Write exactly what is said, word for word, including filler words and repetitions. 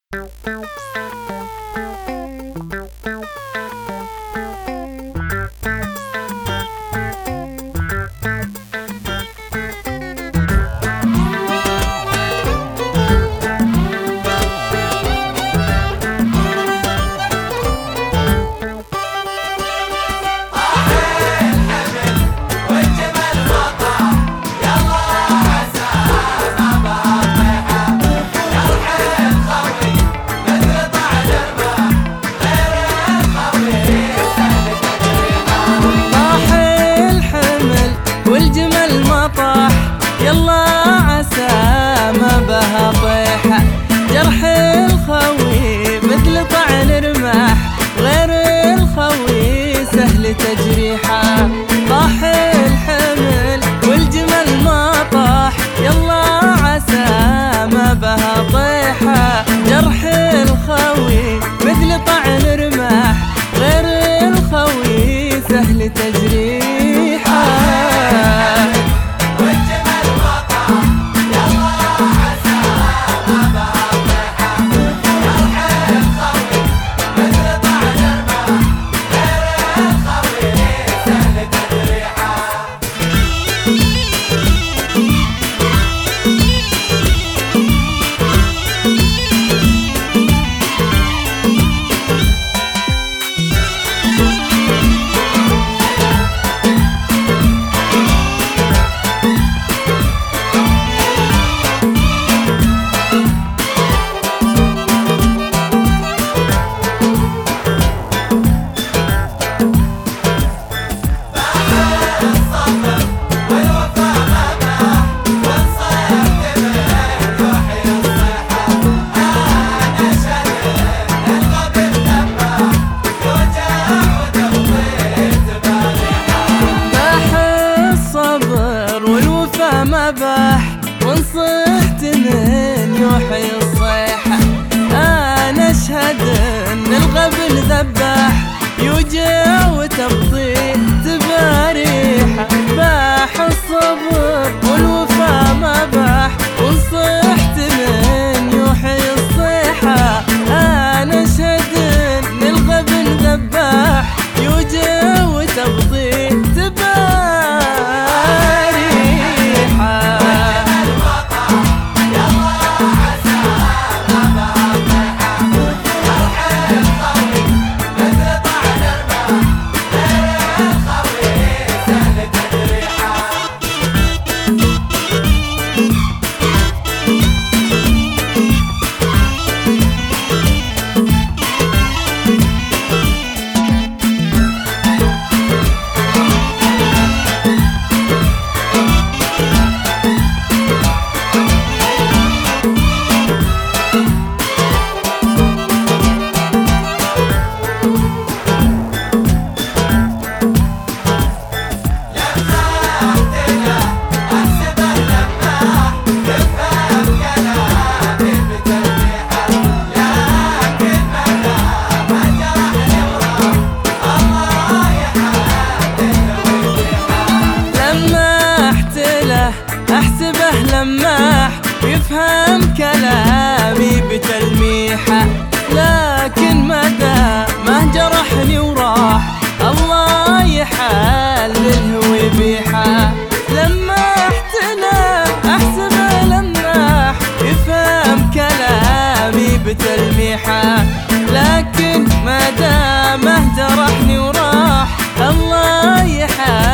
يلا عسى ما بها طيحة، جرح الخوي مثل طعن رماح، غير الخوي سهل تجريحه. طاح الحمل والجمل ما طاح، يلا عسى ما بها طيحة، جرح الخوي مثل طعن رماح، غير الخوي سهل تجريحه. مباح وانصحت من يوحي الصيحة، أنا أشهد إن الغبن ذباح، يوجع وتبطيء تباريحة. باح الصبر والوفا مباح وانصحت من يوحي الصيحة، أنا أشهد إن الغبن ذباح، يوجع وتبطيء تباريحة. أحسبه لماح يفهم كلامي بتلميحة، لكن مدى ما جرحني وراح الله يحلله ويبيحه. لمحت له أحسبه لماح يفهم كلامي بتلميحة، لكن مدى ما جرحني وراح الله يحلله